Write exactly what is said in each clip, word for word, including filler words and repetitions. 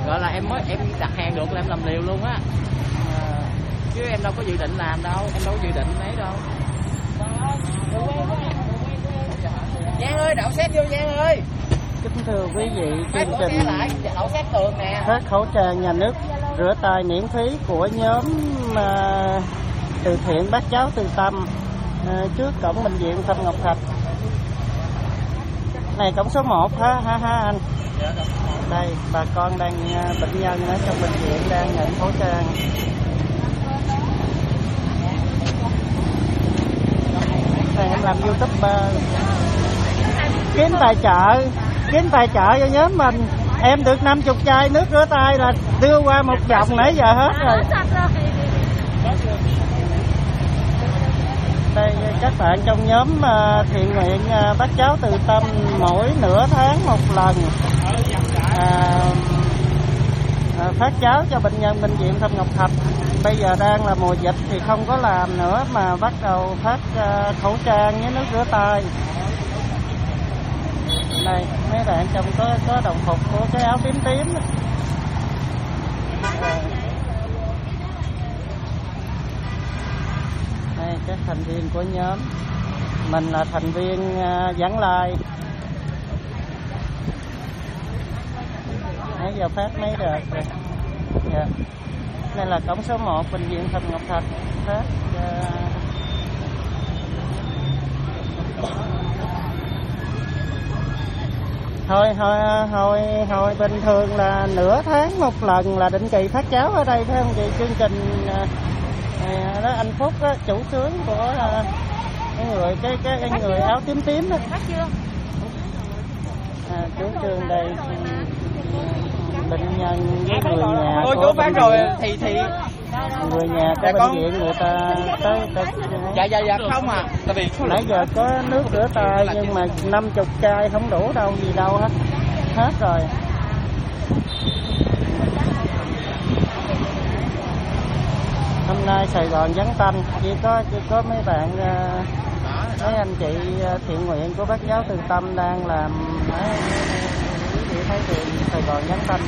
gọi là em mới em đặt hàng được là em làm liều luôn á. À, chứ em đâu có dự định làm đâu, em đâu có dự định ấy đâu. Giang ơi, đậu xét vô Giang ơi. Kính thưa quý vị, chương trình đậu xét tường nè. phát khẩu trang nhà nước rửa tay miễn phí của nhóm uh, từ thiện Bác Cháu Từ Tâm uh, trước cổng bệnh viện Phạm Ngọc Thạch. Này cổng số một ha ha ha anh. Đây bà con đang uh, bệnh nhân ở trong bệnh viện đang nhận khẩu trang. Này em làm YouTuber kiếm tài trợ kiếm tài trợ cho nhóm mình. Em được năm mươi chai nước rửa tay là đưa qua một vòng nãy giờ hết rồi. Đây các bạn trong nhóm uh, thiện nguyện uh, Bác Cháu Từ Tâm mỗi nửa tháng một lần uh, uh, phát cháo cho bệnh nhân bệnh viện Phạm Ngọc Thạch. Bây giờ đang là mùa dịch thì không có làm nữa mà bắt đầu phát uh, khẩu trang với nước rửa tay. Đây mấy bạn trong có có đồng phục của cái áo tím tím. Đây các thành viên của nhóm mình là thành viên uh, Vãng Lai. Nãy giờ phát mấy đợt rồi. Dạ. Đây là cổng số một bệnh viện Phạm Ngọc Thạch phát uh, Thôi, thôi, hồi, hồi bình thường là nửa tháng một lần là định kỳ phát cháo ở đây phải không chị? Chương trình à, đó anh Phúc đó, chủ xướng của à, cái người cái cái, cái người áo tím tím đó. Phát chưa? À, chủ trương đây bệnh nhân với người nhà cô chú phát rồi thì thì người nhà của bệnh viện người ta tới tới dạ dạ dạ không à, tại vì nãy giờ có nước rửa tay nhưng mà năm mươi chai không đủ đâu gì đâu hết hết rồi. Hôm nay Sài Gòn vắng tanh, chỉ có chỉ có mấy bạn mấy anh chị thiện nguyện của Bác Cháu Từ Tâm đang làm. Quý vị thấy thì Sài Gòn vắng tanh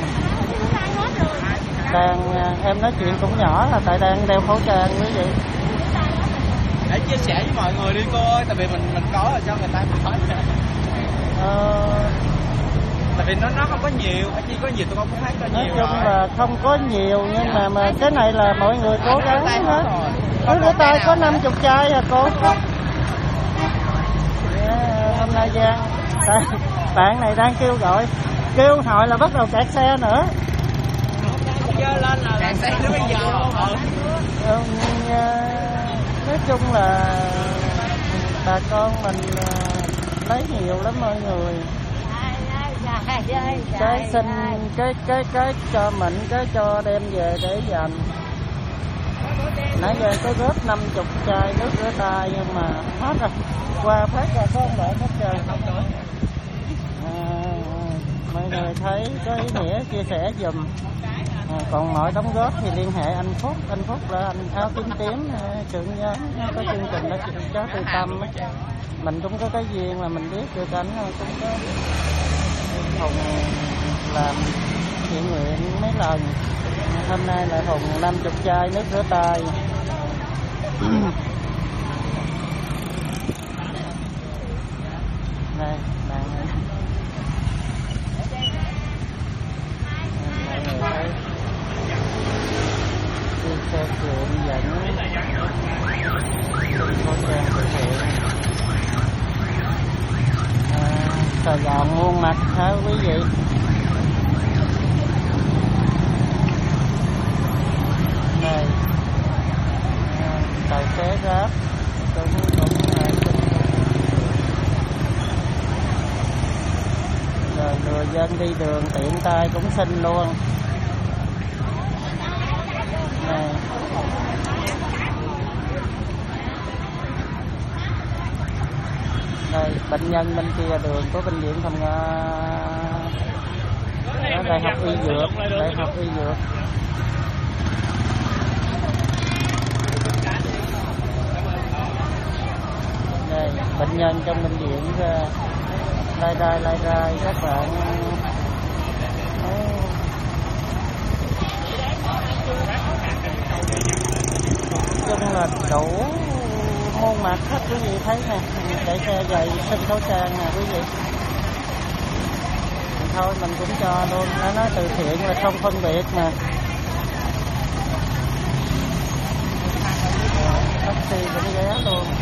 đang em nói chuyện cũng nhỏ là tại đang đeo khẩu trang quý vị. Để chia sẻ với mọi người đi cô ơi, tại vì mình mình có rồi cho người ta mình nói. Ờ, tại vì nó nó không có nhiều, chỉ có nhiều tôi không có thấy có nói nhiều. Nói chung rồi. là không có nhiều nhưng mà mà cái này là mọi người cố gắng hết. Nước rửa tay có năm mươi chai à cô. Yeah, hôm nay Giang bạn này đang kêu gọi kêu hỏi là bắt đầu kẹt xe nữa. Dơ lên là kẹt xe nó bây giờ. Ừ, nói chung là bà con mình lấy nhiều lắm mọi người. Cái xin cái cái cái cho mình cái cho đem về để dành. Nãy giờ có góp năm mươi chai nước rửa tay nhưng mà hết rồi. Qua phát ra có ông bạn hết trời. À, mọi người thấy có ý nghĩa chia sẻ giùm. À, còn mọi đóng góp thì liên hệ anh Phúc. Anh Phúc là anh áo tím tím trưởng nhóm có chương trình đó Cháu Từ Tâm. Mình cũng có cái duyên mà mình biết được anh cũng có Hùng làm thiện nguyện mấy lần. Hôm nay là Hùng năm mươi chai nước rửa tay. Đây, bạn mọi người thấy đi xe chuyện dẫn khẩu trang thực hiện. À, Sài Gòn muôn mặt hả quý vị? Đây à, tài xế Grab cũng cũng rồi người dân đi đường tiện tay cũng xin luôn. Này. Đây bệnh nhân bên kia đường của bệnh viện Phạm Ngọc Đại học y dược đại học y dược. Đây bệnh nhân trong bệnh viện lai rai lai rai các bạn. là đủ muôn mặt hết, quý vị thấy nè, chạy xe giày xin khẩu trang nè quý vị. Thôi mình cũng cho luôn, nó nói từ thiện là không phân biệt nè. Taxi cũng ghé luôn.